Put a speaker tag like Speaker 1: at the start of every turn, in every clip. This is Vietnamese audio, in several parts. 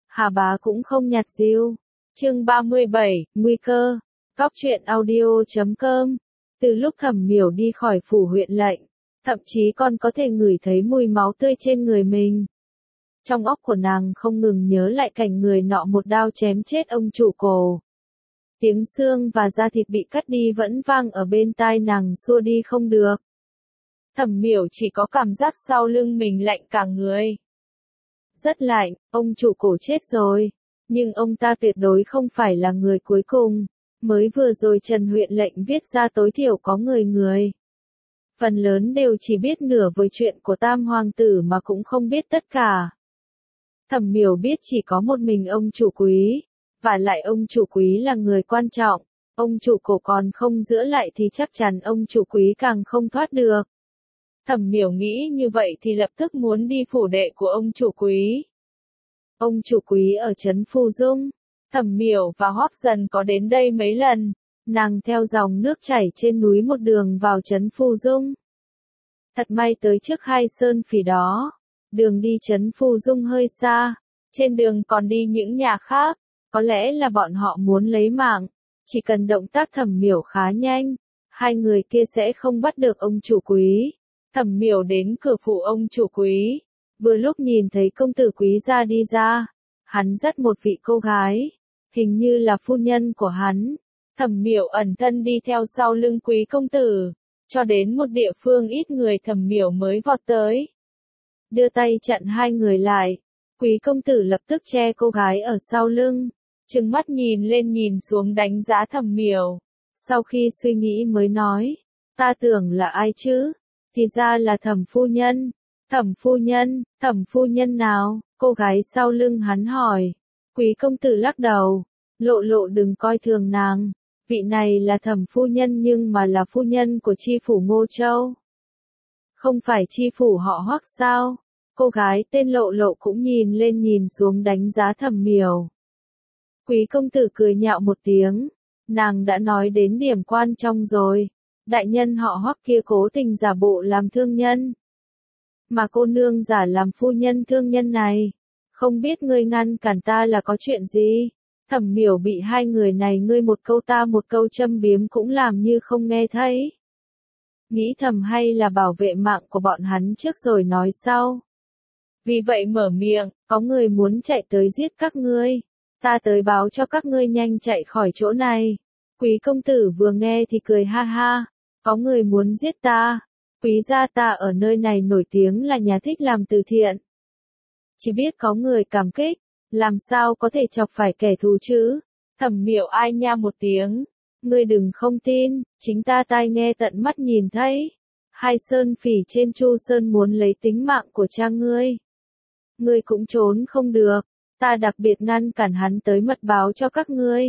Speaker 1: Hà Bá cũng không nhạt diêu. Chương 37, nguy cơ. Góc truyện audio.com. Từ lúc Thẩm Miểu đi khỏi phủ huyện lệnh, thậm chí còn có thể ngửi thấy mùi máu tươi trên người mình. Trong óc của nàng không ngừng nhớ lại cảnh người nọ một đao chém chết ông chủ cổ. Tiếng xương và da thịt bị cắt đi vẫn vang ở bên tai nàng xua đi không được. Thẩm Miểu chỉ có cảm giác sau lưng mình lạnh cả người. Rất lạnh, ông chủ cổ chết rồi. Nhưng ông ta tuyệt đối không phải là người cuối cùng. Mới vừa rồi Trần huyện lệnh viết ra tối thiểu có người. Phần lớn đều chỉ biết nửa với chuyện của Tam Hoàng tử mà cũng không biết tất cả. Thẩm Miểu biết chỉ có một mình ông chủ quý. Và lại ông chủ quý là người quan trọng. Ông chủ cổ còn không giữ lại thì chắc chắn ông chủ quý càng không thoát được. Thẩm Miểu nghĩ như vậy thì lập tức muốn đi phủ đệ của ông chủ quý. Ông chủ quý ở trấn Phù Dung. Thẩm Miểu và Hoắc Dần có đến đây mấy lần. Nàng theo dòng nước chảy trên núi một đường vào trấn Phù Dung. Thật may tới trước Hai Sơn Phỉ đó. Đường đi trấn Phù Dung hơi xa. Trên đường còn đi những nhà khác. Có lẽ là bọn họ muốn lấy mạng. Chỉ cần động tác Thẩm Miểu khá nhanh. Hai người kia sẽ không bắt được ông chủ quý. Thẩm Miểu đến cửa phủ ông chủ quý. Vừa lúc nhìn thấy công tử quý gia đi ra. Hắn dắt một vị cô gái. Hình như là phu nhân của hắn. Thẩm Miểu ẩn thân đi theo sau lưng quý công tử. Cho đến một địa phương ít người Thẩm Miểu mới vọt tới. Đưa tay chặn hai người lại. Quý công tử lập tức che cô gái ở sau lưng. Trừng mắt nhìn lên nhìn xuống đánh giá Thẩm Miểu. Sau khi suy nghĩ mới nói. Ta tưởng là ai chứ? Thì ra là Thẩm phu nhân. Thẩm phu nhân nào? Cô gái sau lưng hắn hỏi. Quý công tử lắc đầu. Lộ đừng coi thường nàng. Vị này là Thẩm phu nhân nhưng mà là phu nhân của chi phủ Ngô Châu. Không phải chi phủ họ Hoắc sao? Cô gái tên Lộ cũng nhìn lên nhìn xuống đánh giá Thẩm Miểu. Quý công tử cười nhạo một tiếng. Nàng đã nói đến điểm quan trọng rồi. Đại nhân họ Hoắc kia cố tình giả bộ làm thương nhân. Mà cô nương giả làm phu nhân thương nhân này. Không biết ngươi ngăn cản ta là có chuyện gì? Thẩm Miểu bị hai người này ngươi một câu ta một câu châm biếm cũng làm như không nghe thấy. Nghĩ thầm hay là bảo vệ mạng của bọn hắn trước rồi nói sau. Vì vậy mở miệng, có người muốn chạy tới giết các ngươi. Ta tới báo cho các ngươi nhanh chạy khỏi chỗ này. Quý công tử vừa nghe thì cười ha ha. Có người muốn giết ta. Quý gia ta ở nơi này nổi tiếng là nhà thích làm từ thiện. Chỉ biết có người cảm kích. Làm sao có thể chọc phải kẻ thù chứ? Thẩm Miểu ai nha một tiếng. Ngươi đừng không tin, chính ta tai nghe tận mắt nhìn thấy. Hai Sơn Phỉ trên Chu Sơn muốn lấy tính mạng của cha ngươi. Ngươi cũng trốn không được. Ta đặc biệt ngăn cản hắn tới mật báo cho các ngươi.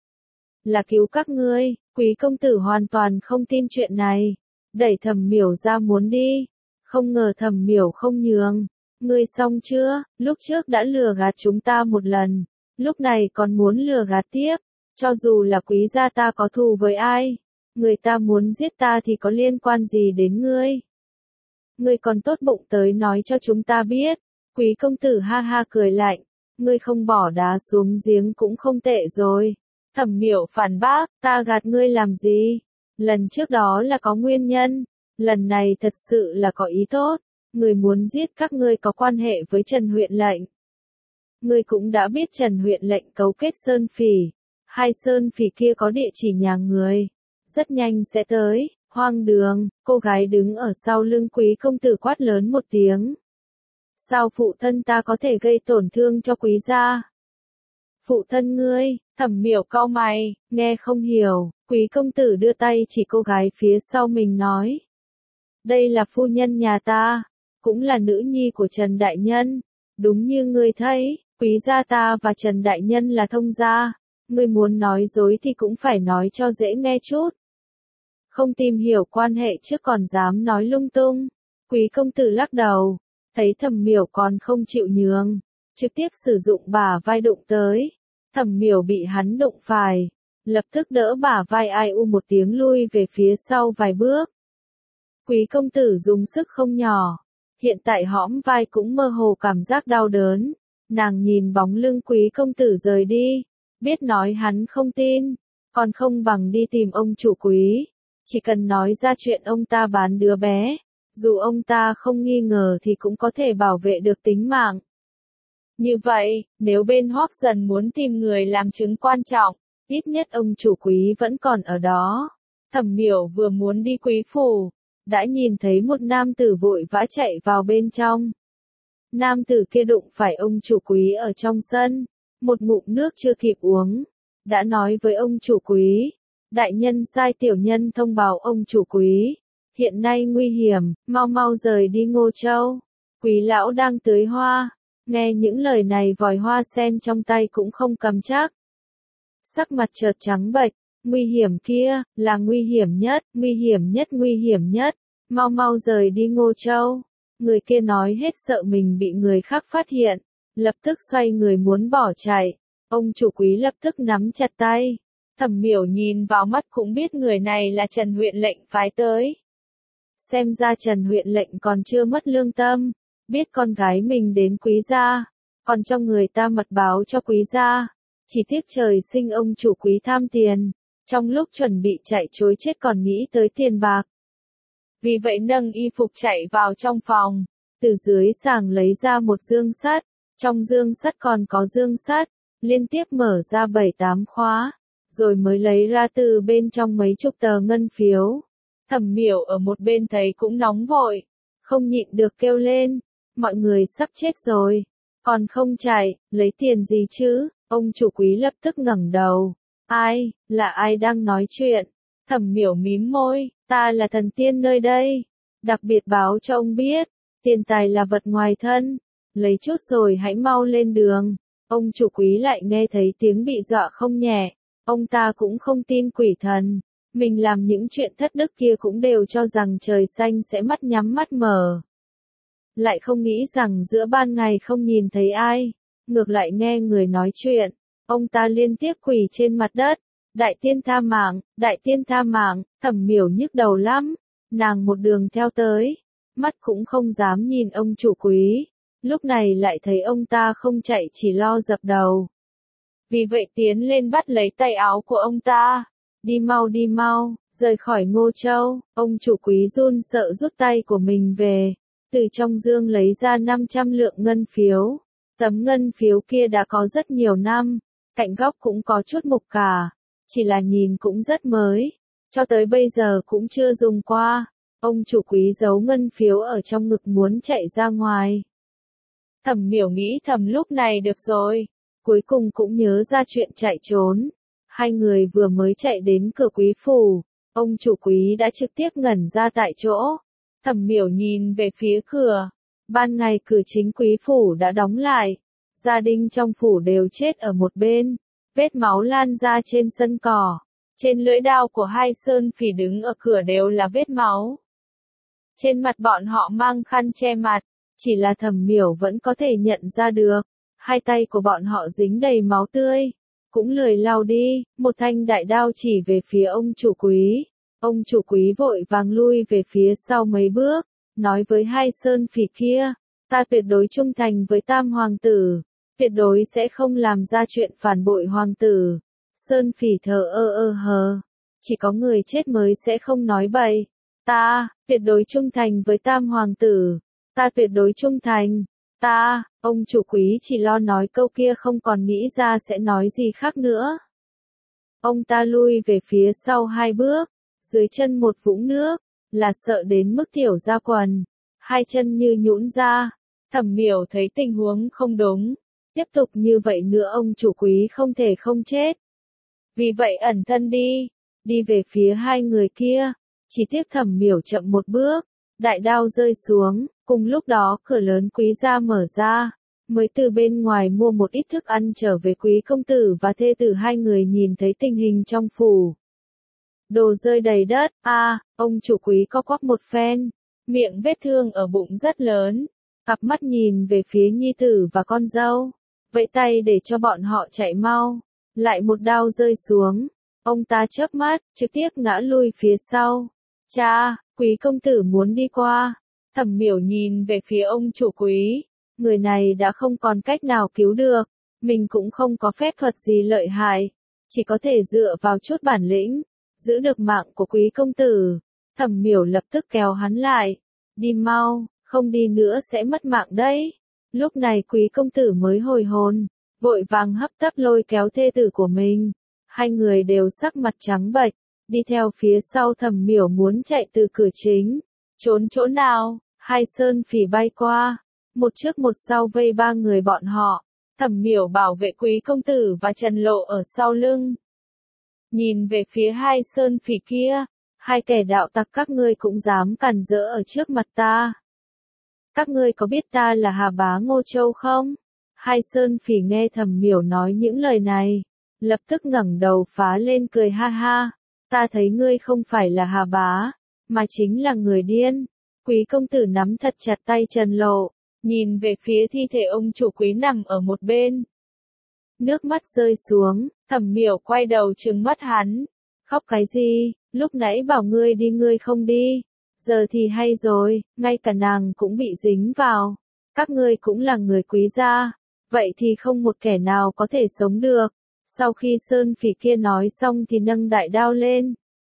Speaker 1: Là cứu các ngươi. Quý công tử hoàn toàn không tin chuyện này. Đẩy Thẩm Miểu ra muốn đi. Không ngờ Thẩm Miểu không nhường. Ngươi xong chưa? Lúc trước đã lừa gạt chúng ta một lần. Lúc này còn muốn lừa gạt tiếp. Cho dù là quý gia ta có thù với ai. Người ta muốn giết ta thì có liên quan gì đến ngươi? Ngươi còn tốt bụng tới nói cho chúng ta biết. Quý công tử ha ha cười lạnh. Ngươi không bỏ đá xuống giếng cũng không tệ rồi. Thẩm Miểu phản bác, ta gạt ngươi làm gì? Lần trước đó là có nguyên nhân. Lần này thật sự là có ý tốt. Người muốn giết các ngươi có quan hệ với Trần huyện lệnh. Ngươi cũng đã biết Trần huyện lệnh cấu kết Sơn Phỉ. Hai Sơn Phỉ kia có địa chỉ nhà người. Rất nhanh sẽ tới. Hoang đường. Cô gái đứng ở sau lưng quý công tử quát lớn một tiếng. Sao phụ thân ta có thể gây tổn thương cho quý gia? Phụ thân ngươi? Thẩm Miểu cau mày, nghe không hiểu. Quý công tử đưa tay chỉ cô gái phía sau mình nói. Đây là phu nhân nhà ta. Cũng là nữ nhi của Trần Đại Nhân. Đúng như ngươi thấy, quý gia ta và Trần Đại Nhân là thông gia. Ngươi muốn nói dối thì cũng phải nói cho dễ nghe chút. Không tìm hiểu quan hệ trước còn dám nói lung tung. Quý công tử lắc đầu. Thấy Thẩm Miểu còn không chịu nhường. Trực tiếp sử dụng bả vai đụng tới. Thẩm Miểu bị hắn đụng phải. Lập tức đỡ bả vai ai u một tiếng lui về phía sau vài bước. Quý công tử dùng sức không nhỏ. Hiện tại hõm vai cũng mơ hồ cảm giác đau đớn. Nàng nhìn bóng lưng quý công tử rời đi, biết nói hắn không tin, còn không bằng đi tìm ông chủ quý. Chỉ cần nói ra chuyện ông ta bán đứa bé, dù ông ta không nghi ngờ thì cũng có thể bảo vệ được tính mạng. Như vậy, nếu bên Hoắc Dần muốn tìm người làm chứng quan trọng, ít nhất ông chủ quý vẫn còn ở đó. Thẩm Miểu vừa muốn đi quý phủ, đã nhìn thấy một nam tử vội vã chạy vào bên trong. Nam tử kia đụng phải ông chủ quý ở trong sân, một ngụm nước chưa kịp uống, đã nói với ông chủ quý, đại nhân sai tiểu nhân thông báo ông chủ quý, hiện nay nguy hiểm, mau mau rời đi Ngô Châu. Quý lão đang tưới hoa, nghe những lời này vòi hoa sen trong tay cũng không cầm chắc. Sắc mặt chợt trắng bệch, nguy hiểm kia, là nguy hiểm nhất, nguy hiểm nhất, nguy hiểm nhất, mau mau rời đi Ngô Châu. Người kia nói hết sợ mình bị người khác phát hiện, lập tức xoay người muốn bỏ chạy. Ông chủ quý lập tức nắm chặt tay. Thẩm Miểu nhìn vào mắt cũng biết người này là Trần huyện lệnh phái tới. Xem ra Trần huyện lệnh còn chưa mất lương tâm, biết con gái mình đến quý gia, còn cho người ta mật báo cho quý gia. Chỉ tiếc trời sinh ông chủ quý tham tiền, trong lúc chuẩn bị chạy trối chết còn nghĩ tới tiền bạc. Vì vậy nâng y phục chạy vào trong phòng, từ dưới sàng lấy ra một dương sắt, trong dương sắt còn có dương sắt, liên tiếp mở ra 7-8 khóa, rồi mới lấy ra từ bên trong mấy chục tờ ngân phiếu. Thẩm Miểu ở một bên thấy cũng nóng vội, không nhịn được kêu lên, mọi người sắp chết rồi, còn không chạy, lấy tiền gì chứ? Ông chủ quý lập tức ngẩng đầu, ai, là ai đang nói chuyện? Thẩm Miểu mím môi, ta là thần tiên nơi đây, đặc biệt báo cho ông biết, tiền tài là vật ngoài thân, lấy chút rồi hãy mau lên đường. Ông chủ quý lại nghe thấy tiếng bị dọa không nhẹ, ông ta cũng không tin quỷ thần, mình làm những chuyện thất đức kia cũng đều cho rằng trời xanh sẽ mắt nhắm mắt mở. Lại không nghĩ rằng giữa ban ngày không nhìn thấy ai, ngược lại nghe người nói chuyện, ông ta liên tiếp quỳ trên mặt đất. Đại tiên tha mạng, đại tiên tha mạng, Thẩm Miểu nhức đầu lắm, nàng một đường theo tới, mắt cũng không dám nhìn ông chủ quý, lúc này lại thấy ông ta không chạy chỉ lo dập đầu. Vì vậy tiến lên bắt lấy tay áo của ông ta, đi mau, rời khỏi Ngô Châu. Ông chủ quý run sợ rút tay của mình về, từ trong dương lấy ra 500 lượng ngân phiếu, tấm ngân phiếu kia đã có rất nhiều năm, cạnh góc cũng có chút mục cả. Chỉ là nhìn cũng rất mới, cho tới bây giờ cũng chưa dùng qua. Ông chủ quý giấu ngân phiếu ở trong ngực muốn chạy ra ngoài. Thẩm Miểu nghĩ thầm lúc này được rồi, cuối cùng cũng nhớ ra chuyện chạy trốn. Hai người vừa mới chạy đến cửa quý phủ, ông chủ quý đã trực tiếp ngẩn ra tại chỗ. Thẩm Miểu nhìn về phía cửa, ban ngày cửa chính quý phủ đã đóng lại, gia đình trong phủ đều chết ở một bên. Vết máu lan ra trên sân cỏ, trên lưỡi đao của hai sơn phỉ đứng ở cửa đều là vết máu. Trên mặt bọn họ mang khăn che mặt, chỉ là Thẩm Miểu vẫn có thể nhận ra được, hai tay của bọn họ dính đầy máu tươi, cũng lười lau đi, một thanh đại đao chỉ về phía ông chủ quý. Ông chủ quý vội vàng lui về phía sau mấy bước, nói với hai sơn phỉ kia, ta tuyệt đối trung thành với Tam hoàng tử. Tuyệt đối sẽ không làm ra chuyện phản bội hoàng tử. Sơn phỉ thờ hờ. Chỉ có người chết mới sẽ không nói bậy. Ta, tuyệt đối trung thành với Tam hoàng tử. Ta tuyệt đối trung thành. Ta, ông chủ quý chỉ lo nói câu kia không còn nghĩ ra sẽ nói gì khác nữa. Ông ta lui về phía sau 2 bước, dưới chân một vũng nước, là sợ đến mức tiểu ra quần. Hai chân như nhũn ra. Thẩm Miểu thấy tình huống không đúng. Tiếp tục như vậy nữa ông chủ quý không thể không chết. Vì vậy ẩn thân đi về phía hai người kia. Chỉ tiếc Thẩm Miểu chậm một bước, đại đao rơi xuống, cùng lúc đó cửa lớn quý gia mở ra, mới từ bên ngoài mua một ít thức ăn trở về quý công tử và thê tử hai người nhìn thấy tình hình trong phủ. Đồ rơi đầy đất, ông chủ quý co quắp một phen, miệng vết thương ở bụng rất lớn, cặp mắt nhìn về phía nhi tử và con dâu. Vẫy tay để cho bọn họ chạy mau, lại một đao rơi xuống, ông ta chớp mắt, trực tiếp ngã lui phía sau. Cha, quý công tử muốn đi qua. Thẩm Miểu nhìn về phía ông chủ quý, người này đã không còn cách nào cứu được, mình cũng không có phép thuật gì lợi hại, chỉ có thể dựa vào chút bản lĩnh, giữ được mạng của quý công tử. Thẩm Miểu lập tức kéo hắn lại, đi mau, không đi nữa sẽ mất mạng đấy. Lúc này quý công tử mới hồi hồn, vội vàng hấp tấp lôi kéo thê tử của mình. Hai người đều sắc mặt trắng bệch, đi theo phía sau Thẩm Miểu muốn chạy từ cửa chính. Trốn chỗ nào? Hai sơn phỉ bay qua, một trước một sau vây ba người bọn họ. Thẩm Miểu bảo vệ quý công tử và Trần Lộ ở sau lưng. Nhìn về phía hai sơn phỉ kia, hai kẻ đạo tặc các ngươi cũng dám cản rỡ ở trước mặt ta. Các ngươi có biết ta là Hà Bá Ngô Châu không? Hai sơn phỉ nghe Thẩm Miểu nói những lời này, lập tức ngẩng đầu phá lên cười ha ha. Ta thấy ngươi không phải là Hà Bá, mà chính là người điên. Quý công tử nắm thật chặt tay Trần Lộ, nhìn về phía thi thể ông chủ quý nằm ở một bên. Nước mắt rơi xuống, Thẩm Miểu quay đầu trừng mắt hắn. Khóc cái gì, lúc nãy bảo ngươi đi ngươi không đi. Giờ thì hay rồi, ngay cả nàng cũng bị dính vào. Các ngươi cũng là người quý gia, vậy thì không một kẻ nào có thể sống được. Sau khi sơn phỉ kia nói xong thì nâng đại đao lên.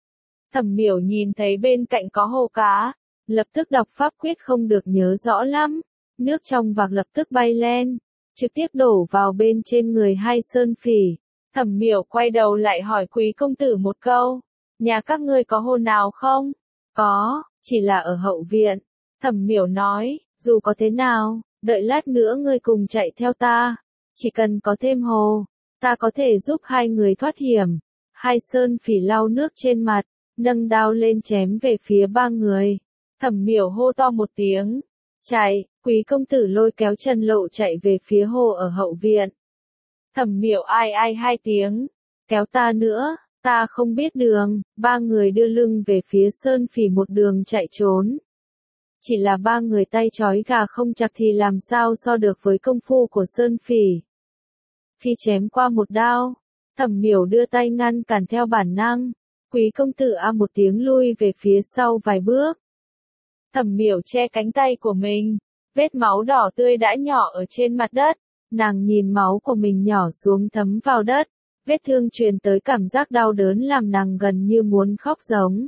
Speaker 1: Thẩm Miểu nhìn thấy bên cạnh có hồ cá, lập tức đọc pháp quyết không được nhớ rõ lắm. Nước trong vạc lập tức bay lên, trực tiếp đổ vào bên trên người hai sơn phỉ. Thẩm Miểu quay đầu lại hỏi quý công tử một câu, nhà các ngươi có hồ nào không? Có, chỉ là ở hậu viện. Thẩm Miểu nói, dù có thế nào, đợi lát nữa ngươi cùng chạy theo ta. Chỉ cần có thêm hồ, ta có thể giúp hai người thoát hiểm. Hai sơn phỉ lau nước trên mặt, nâng đao lên chém về phía ba người. Thẩm Miểu hô to một tiếng, chạy, quý công tử lôi kéo Trần Lộ chạy về phía hồ ở hậu viện. Thẩm Miểu ai ai hai tiếng, kéo ta nữa, ta không biết đường. Ba người đưa lưng về phía sơn phỉ một đường chạy trốn. Chỉ là ba người tay trói gà không chặt thì làm sao so được với công phu của sơn phỉ. Khi chém qua một đao, Thẩm Miểu đưa tay ngăn cản theo bản năng. Quý công tử a một tiếng lui về phía sau vài bước. Thẩm Miểu che cánh tay của mình, vết máu đỏ tươi đã nhỏ ở trên mặt đất. Nàng nhìn máu của mình nhỏ xuống thấm vào đất, vết thương truyền tới cảm giác đau đớn làm nàng gần như muốn khóc giống.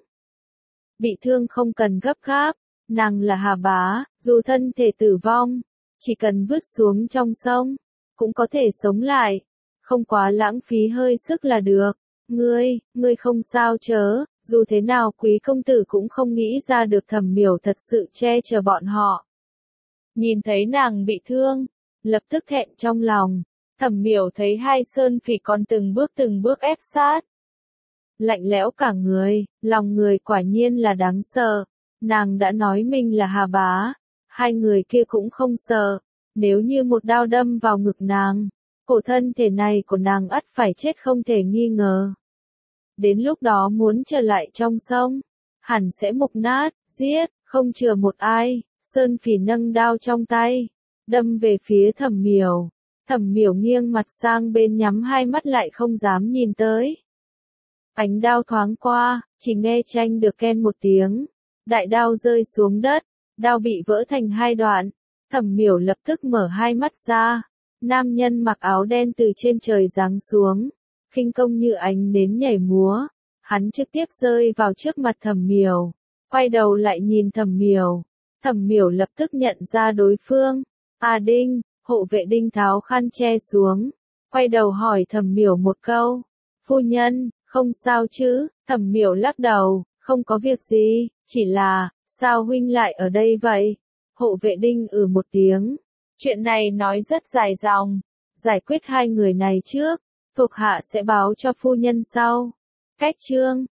Speaker 1: Bị thương không cần gấp gáp, nàng là Hà Bá, dù thân thể tử vong, chỉ cần vứt xuống trong sông, cũng có thể sống lại, không quá lãng phí hơi sức là được. Ngươi không sao chớ, dù thế nào quý công tử cũng không nghĩ ra được Thẩm Miểu thật sự che chở bọn họ. Nhìn thấy nàng bị thương, lập tức thẹn trong lòng. Thẩm Miểu thấy hai sơn phỉ còn từng bước ép sát. Lạnh lẽo cả người, lòng người quả nhiên là đáng sợ. Nàng đã nói mình là Hà Bá, hai người kia cũng không sợ. Nếu như một đao đâm vào ngực nàng, cổ thân thể này của nàng ắt phải chết không thể nghi ngờ. Đến lúc đó muốn trở lại trong sông, hẳn sẽ mục nát, giết, không chừa một ai. Sơn phỉ nâng đao trong tay, đâm về phía Thẩm Miểu. Thẩm Miểu nghiêng mặt sang bên nhắm hai mắt lại không dám nhìn tới. Ánh đao thoáng qua, chỉ nghe chanh được ken một tiếng. Đại đao rơi xuống đất, đao bị vỡ thành hai đoạn. Thẩm Miểu lập tức mở hai mắt ra. Nam nhân mặc áo đen từ trên trời giáng xuống, khinh công như ánh nến nhảy múa. Hắn trực tiếp rơi vào trước mặt Thẩm Miểu, quay đầu lại nhìn Thẩm Miểu. Thẩm Miểu lập tức nhận ra đối phương. À Đinh, hộ vệ Đinh tháo khăn che xuống, quay đầu hỏi Thẩm Miểu một câu. Phu nhân, không sao chứ? Thẩm Miểu lắc đầu, không có việc gì, chỉ là, sao huynh lại ở đây vậy? Hộ vệ Đinh một tiếng. Chuyện này nói rất dài dòng, giải quyết hai người này trước, thuộc hạ sẽ báo cho phu nhân sau. Cách chương